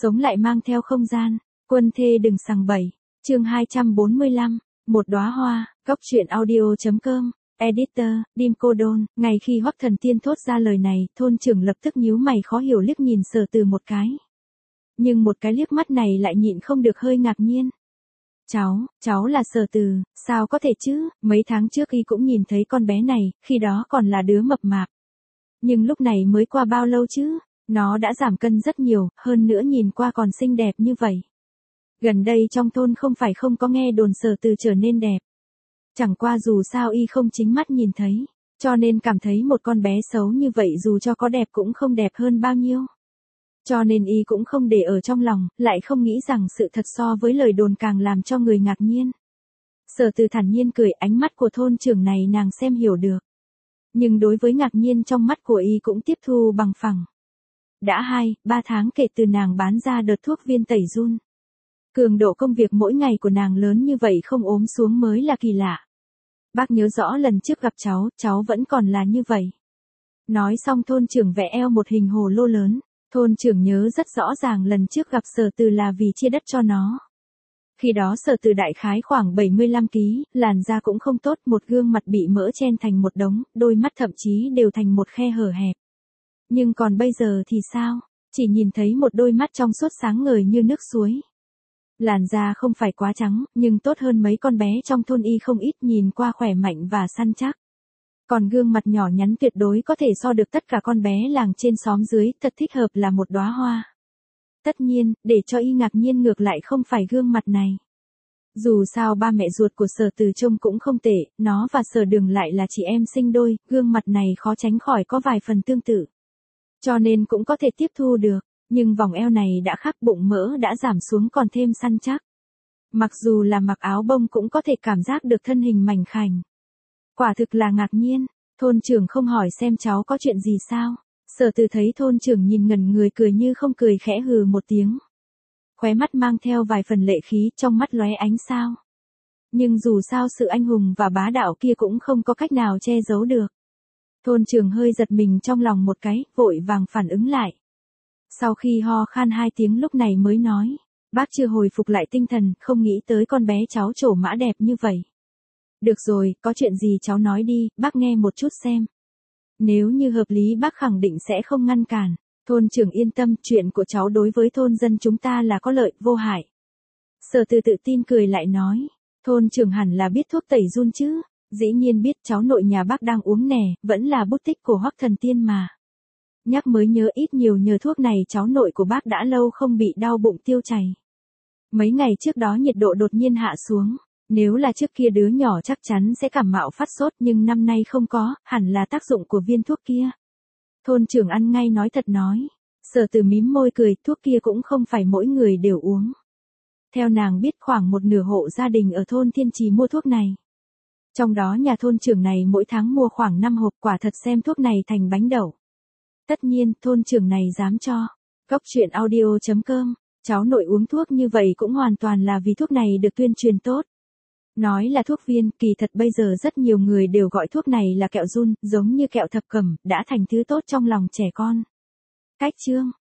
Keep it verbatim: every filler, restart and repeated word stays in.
Sống lại mang theo không gian, quân thê đừng sằng bậy. Chương hai trăm bốn mươi lăm, một đóa hoa, góc truyện audio chấm com. Editor, Dim Cô Đôn. Ngay khi Hoắc Thần Tiên thốt ra lời này, thôn trưởng lập tức nhíu mày khó hiểu liếc nhìn Sở Từ một cái. Nhưng một cái liếc mắt này lại nhịn không được hơi ngạc nhiên. Cháu, cháu là Sở Từ, sao có thể chứ, mấy tháng trước y cũng nhìn thấy con bé này, khi đó còn là đứa mập mạp. Nhưng lúc này mới qua bao lâu chứ, nó đã giảm cân rất nhiều, hơn nữa nhìn qua còn xinh đẹp như vậy. Gần đây trong thôn không phải không có nghe đồn Sở Từ trở nên đẹp. Chẳng qua dù sao y không chính mắt nhìn thấy, cho nên cảm thấy một con bé xấu như vậy dù cho có đẹp cũng không đẹp hơn bao nhiêu. Cho nên y cũng không để ở trong lòng, lại không nghĩ rằng sự thật so với lời đồn càng làm cho người ngạc nhiên. Sở Từ thản nhiên cười, ánh mắt của thôn trưởng này nàng xem hiểu được. Nhưng đối với ngạc nhiên trong mắt của y cũng tiếp thu bằng phẳng. Đã hai, ba tháng kể từ nàng bán ra đợt thuốc viên tẩy giun. Cường độ công việc mỗi ngày của nàng lớn như vậy không ốm xuống mới là kỳ lạ. Bác nhớ rõ lần trước gặp cháu, cháu vẫn còn là như vậy. Nói xong thôn trưởng vẽ eo một hình hồ lô lớn. Thôn trưởng nhớ rất rõ ràng lần trước gặp Sở Từ là vì chia đất cho nó. Khi đó Sở Từ đại khái khoảng bảy mươi lăm ki lô gam, làn da cũng không tốt, một gương mặt bị mỡ chen thành một đống, đôi mắt thậm chí đều thành một khe hở hẹp. Nhưng còn bây giờ thì sao? Chỉ nhìn thấy một đôi mắt trong suốt sáng ngời như nước suối. Làn da không phải quá trắng, nhưng tốt hơn mấy con bé trong thôn y không ít, nhìn qua khỏe mạnh và săn chắc. Còn gương mặt nhỏ nhắn tuyệt đối có thể so được tất cả con bé làng trên xóm dưới, thật thích hợp là một đóa hoa. Tất nhiên, để cho y ngạc nhiên ngược lại không phải gương mặt này. Dù sao ba mẹ ruột của Sở Từ trông cũng không tệ, nó và Sở Đường lại là chị em sinh đôi, gương mặt này khó tránh khỏi có vài phần tương tự. Cho nên cũng có thể tiếp thu được, nhưng vòng eo này đã khác, bụng mỡ đã giảm xuống còn thêm săn chắc. Mặc dù là mặc áo bông cũng có thể cảm giác được thân hình mảnh khảnh. Quả thực là ngạc nhiên, thôn trưởng không hỏi xem cháu có chuyện gì sao. Sở Từ thấy thôn trưởng nhìn ngẩn người cười như không cười khẽ hừ một tiếng. Khóe mắt mang theo vài phần lệ khí, trong mắt lóe ánh sao. Nhưng dù sao sự anh hùng và bá đạo kia cũng không có cách nào che giấu được. Thôn trưởng hơi giật mình trong lòng một cái, vội vàng phản ứng lại. Sau khi ho khan hai tiếng lúc này mới nói, bác chưa hồi phục lại tinh thần, không nghĩ tới con bé cháu trổ mã đẹp như vậy. Được rồi, có chuyện gì cháu nói đi, bác nghe một chút xem. Nếu như hợp lý bác khẳng định sẽ không ngăn cản. Thôn trưởng yên tâm, chuyện của cháu đối với thôn dân chúng ta là có lợi, vô hại. Sở Từ tự tin cười lại nói, thôn trưởng hẳn là biết thuốc tẩy giun chứ, dĩ nhiên biết, cháu nội nhà bác đang uống nè, vẫn là bút tích của Hoắc Thần Tiên mà. Nhắc mới nhớ, ít nhiều nhờ thuốc này cháu nội của bác đã lâu không bị đau bụng tiêu chảy. Mấy ngày trước đó nhiệt độ đột nhiên hạ xuống. Nếu là trước kia đứa nhỏ chắc chắn sẽ cảm mạo phát sốt, nhưng năm nay không có, hẳn là tác dụng của viên thuốc kia. Thôn trưởng ăn ngay nói thật nói. Sở Từ mím môi cười, thuốc kia cũng không phải mỗi người đều uống. Theo nàng biết khoảng một nửa hộ gia đình ở thôn Thiên Trì mua thuốc này. Trong đó nhà thôn trưởng này mỗi tháng mua khoảng năm hộp, quả thật xem thuốc này thành bánh đậu. Tất nhiên, thôn trưởng này dám cho. Góc truyện audio chấm com, cháu nội uống thuốc như vậy cũng hoàn toàn là vì thuốc này được tuyên truyền tốt. Nói là thuốc viên, kỳ thật bây giờ rất nhiều người đều gọi thuốc này là kẹo giun, giống như kẹo thập cẩm, đã thành thứ tốt trong lòng trẻ con. Cách chương